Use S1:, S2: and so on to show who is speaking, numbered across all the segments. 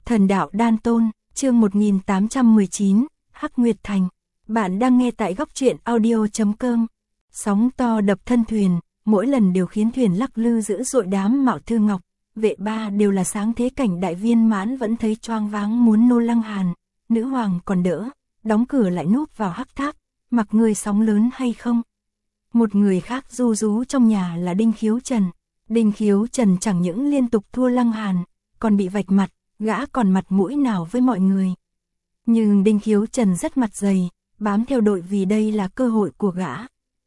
S1: Thần đạo đan tôn, chương 1819, Hắc Nguyệt Thành. Bạn đang nghe tại góc truyện audio.com. Sóng to đập thân thuyền, mỗi lần đều khiến thuyền lắc lư dữ dội. Đám Mạo Thư Ngọc, Vệ Ba đều là sáng thế cảnh đại viên mãn vẫn thấy choáng váng muốn nô Lăng Hàn. Nữ hoàng còn đỡ, đóng cửa lại núp vào hắc tháp, mặc người sóng lớn hay không. Một người khác ru rú trong nhà là Đinh Khiếu Trần. Đinh Khiếu Trần chẳng những liên tục thua Lăng Hàn, còn bị vạch mặt, gã còn mặt mũi nào với mọi người. Nhưng Đinh Khiếu Trần rất mặt dày, bám theo đội vì đây là cơ hội của gã.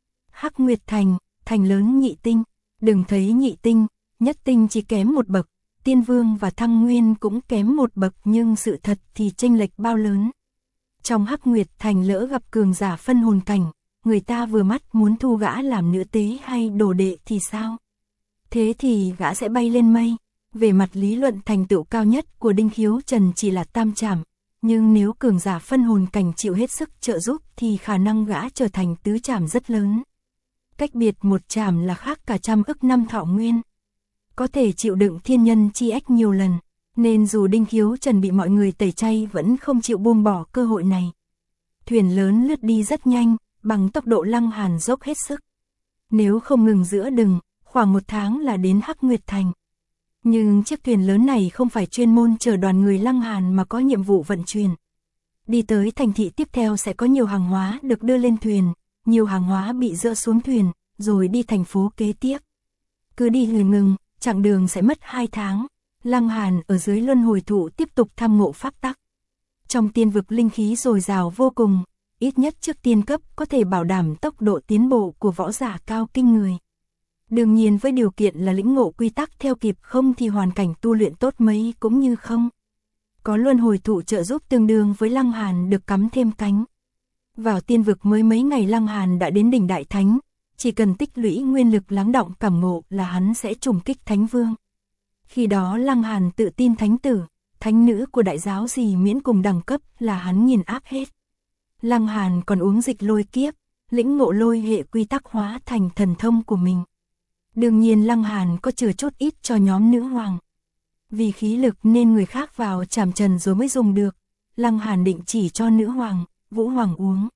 S1: Hắc Nguyệt Thành, thành lớn nhị tinh, đừng thấy nhị tinh, nhất tinh chỉ kém một bậc, Tiên Vương và Thăng Nguyên cũng kém một bậc, nhưng sự thật thì chênh lệch bao lớn. Trong Hắc Nguyệt Thành lỡ gặp cường giả phân hồn cảnh, người ta vừa mắt muốn thu gã làm nữ tế hay đồ đệ thì sao? Thế thì gã sẽ bay lên mây. Về mặt lý luận thành tựu cao nhất của Đinh Khiếu Trần chỉ là tam trảm, nhưng nếu cường giả phân hồn cảnh chịu hết sức trợ giúp thì khả năng gã trở thành tứ trảm rất lớn. Cách biệt một trảm là khác cả trăm ức năm thọ nguyên. Có thể chịu đựng thiên nhân chi ách nhiều lần, nên dù Đinh Khiếu Trần bị mọi người tẩy chay vẫn không chịu buông bỏ cơ hội này. Thuyền lớn lướt đi rất nhanh, bằng tốc độ Lăng Hàn dốc hết sức. Nếu không ngừng giữa đừng, khoảng một tháng là đến Hắc Nguyệt Thành. Nhưng chiếc thuyền lớn này không phải chuyên môn chở đoàn người Lăng Hàn mà có nhiệm vụ vận chuyển. Đi tới thành thị tiếp theo sẽ có nhiều hàng hóa được đưa lên thuyền, nhiều hàng hóa bị dỡ xuống thuyền, rồi đi thành phố kế tiếp. Cứ đi ngừng, chặng đường sẽ mất 2 tháng. Lăng Hàn ở dưới luân hồi thụ tiếp tục tham ngộ pháp tắc. Trong tiên vực linh khí dồi dào vô cùng, ít nhất trước tiên cấp có thể bảo đảm tốc độ tiến bộ của võ giả cao kinh người. Đương nhiên với điều kiện là lĩnh ngộ quy tắc theo kịp, không thì hoàn cảnh tu luyện tốt mấy cũng như không. Có luân hồi thụ trợ giúp tương đương với Lăng Hàn được cắm thêm cánh. Vào tiên vực mới mấy ngày Lăng Hàn đã đến đỉnh Đại Thánh, chỉ cần tích lũy nguyên lực lắng đọng cảm ngộ là hắn sẽ trùng kích Thánh Vương. Khi đó Lăng Hàn tự tin thánh tử, thánh nữ của đại giáo gì miễn cùng đẳng cấp là hắn nghiền áp hết. Lăng Hàn còn uống dịch lôi kiếp, lĩnh ngộ lôi hệ quy tắc hóa thành thần thông của mình. Đương nhiên Lăng Hàn có chừa chút ít cho nhóm nữ hoàng. Vì khí lực nên người khác vào chảm trần rồi mới dùng được. Lăng Hàn định chỉ cho nữ hoàng, Vũ Hoàng uống.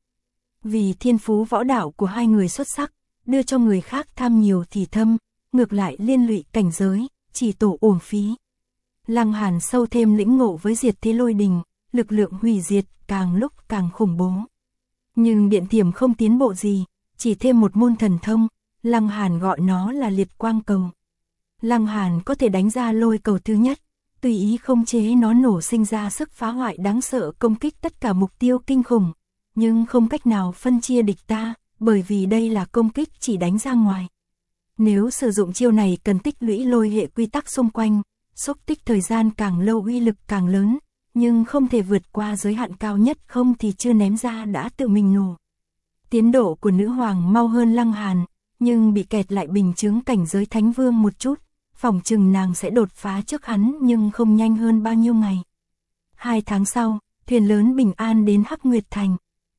S1: Vì thiên phú võ đạo của hai người xuất sắc, đưa cho người khác tham nhiều thì thâm, ngược lại liên lụy cảnh giới, chỉ tổ uổng phí. Lăng Hàn sâu thêm lĩnh ngộ với diệt thế lôi đình, lực lượng hủy diệt càng lúc càng khủng bố. Nhưng điện thiểm không tiến bộ gì, chỉ thêm một môn thần thông. Lăng Hàn gọi nó là liệt quang cầu. Lăng Hàn có thể đánh ra lôi cầu thứ nhất, tùy ý không chế nó nổ sinh ra sức phá hoại đáng sợ, công kích tất cả mục tiêu kinh khủng, nhưng không cách nào phân chia địch ta, bởi vì đây là công kích chỉ đánh ra ngoài. Nếu sử dụng chiêu này cần tích lũy lôi hệ quy tắc xung quanh, xúc tích thời gian càng lâu uy lực càng lớn, nhưng không thể vượt qua giới hạn cao nhất, không thì chưa ném ra đã tự mình nổ. Tiến độ của nữ hoàng mau hơn Lăng Hàn, nhưng bị kẹt lại bình chứng cảnh giới Thánh Vương một chút, phỏng chừng nàng sẽ đột phá trước hắn nhưng không nhanh hơn bao nhiêu ngày. 2 tháng sau, thuyền lớn bình an đến Hắc Nguyệt Thành.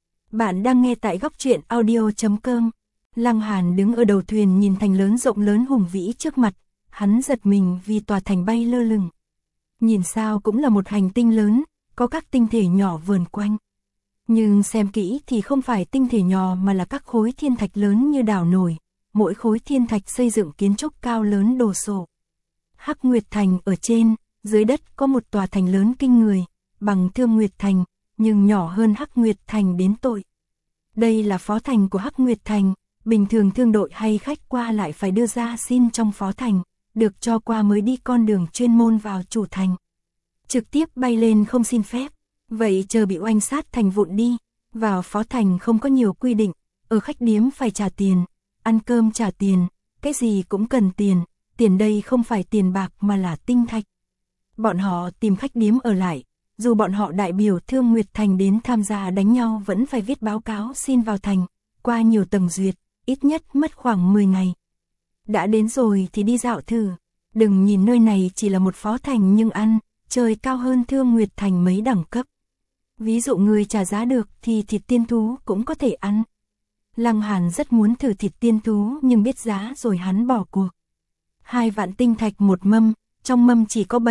S1: Bạn đang nghe tại góc truyện audio.com. Lăng Hàn đứng ở đầu thuyền nhìn thành lớn rộng lớn hùng vĩ trước mặt, hắn giật mình vì tòa thành bay lơ lửng. Nhìn sao cũng là một hành tinh lớn, có các tinh thể nhỏ vờn quanh. Nhưng xem kỹ thì không phải tinh thể nhỏ mà là các khối thiên thạch lớn như đảo nổi. Mỗi khối thiên thạch xây dựng kiến trúc cao lớn đồ sộ. Hắc Nguyệt Thành ở trên, dưới đất có một tòa thành lớn kinh người, bằng Thương Nguyệt Thành, nhưng nhỏ hơn Hắc Nguyệt Thành đến tội. Đây là phó thành của Hắc Nguyệt Thành, bình thường thương đội hay khách qua lại phải đưa ra xin trong phó thành, được cho qua mới đi con đường chuyên môn vào chủ thành. Trực tiếp bay lên không xin phép, vậy chờ bị oanh sát thành vụn đi. Vào phó thành không có nhiều quy định, ở khách điếm phải trả tiền. Ăn cơm trả tiền, cái gì cũng cần tiền, tiền đây không phải tiền bạc mà là tinh thạch. Bọn họ tìm khách điếm ở lại, dù bọn họ đại biểu Thương Nguyệt Thành đến tham gia đánh nhau vẫn phải viết báo cáo xin vào thành, qua nhiều tầng duyệt, ít nhất mất khoảng 10 ngày. Đã đến rồi thì đi dạo thử, đừng nhìn nơi này chỉ là một phó thành nhưng ăn, chơi cao hơn Thương Nguyệt Thành mấy đẳng cấp. Ví dụ người trả giá được thì thịt tiên thú cũng có thể ăn. Lăng Hàn rất muốn thử thịt tiên thú nhưng biết giá rồi hắn bỏ cuộc. 2 vạn tinh thạch một mâm, trong mâm chỉ có 7,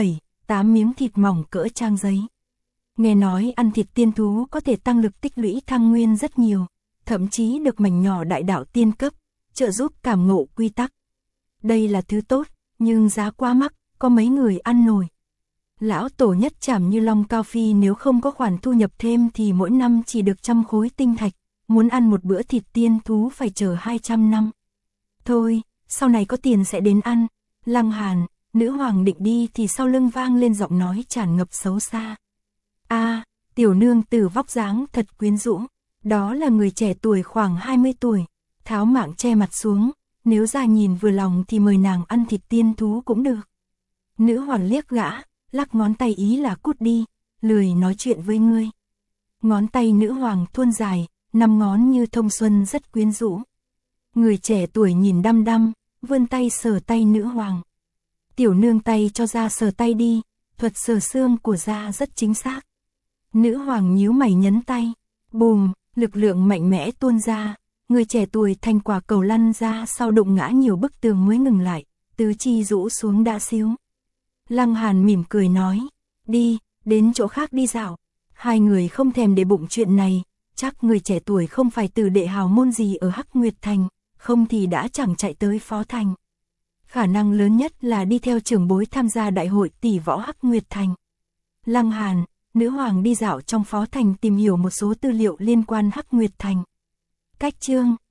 S1: 8 miếng thịt mỏng cỡ trang giấy. Nghe nói ăn thịt tiên thú có thể tăng lực tích lũy thăng nguyên rất nhiều, thậm chí được mảnh nhỏ đại đạo tiên cấp, trợ giúp cảm ngộ quy tắc. Đây là thứ tốt, nhưng giá quá mắc, có mấy người ăn nổi. Lão tổ nhất Trảm Như Long Cao Phi nếu không có khoản thu nhập thêm thì mỗi năm chỉ được 100 khối tinh thạch, muốn ăn một bữa thịt tiên thú phải chờ 200 năm. Thôi, sau này có tiền sẽ đến ăn. Lăng Hàn, nữ hoàng định đi thì sau lưng vang lên giọng nói tràn ngập xấu xa. A, tiểu nương tử vóc dáng thật quyến rũ, đó là người trẻ tuổi khoảng 20 tuổi, tháo mạng che mặt xuống, nếu ra nhìn vừa lòng thì mời nàng ăn thịt tiên thú cũng được. Nữ hoàng liếc gã, lắc ngón tay ý là cút đi, lười nói chuyện với ngươi. Ngón tay nữ hoàng thuôn dài, 5 ngón như thông xuân rất quyến rũ. Người trẻ tuổi nhìn đăm đăm, vươn tay sờ tay nữ hoàng. Tiểu nương tay cho ra sờ tay đi, thuật sờ xương của da rất chính xác. Nữ hoàng nhíu mày nhấn tay, bùm, lực lượng mạnh mẽ tuôn ra, người trẻ tuổi thành quả cầu lăn ra sau đụng ngã nhiều bức tường mới ngừng lại, tứ chi rũ xuống đã xíu. Lăng Hàn mỉm cười nói, đi, đến chỗ khác đi dạo. Hai người không thèm để bụng chuyện này, chắc người trẻ tuổi không phải từ đệ hào môn gì ở Hắc Nguyệt Thành, không thì đã chẳng chạy tới Phó Thành. Khả năng lớn nhất là đi theo trưởng bối tham gia đại hội tỷ võ Hắc Nguyệt Thành. Lăng Hàn, nữ hoàng đi dạo trong Phó Thành tìm hiểu một số tư liệu liên quan Hắc Nguyệt Thành. Cách chương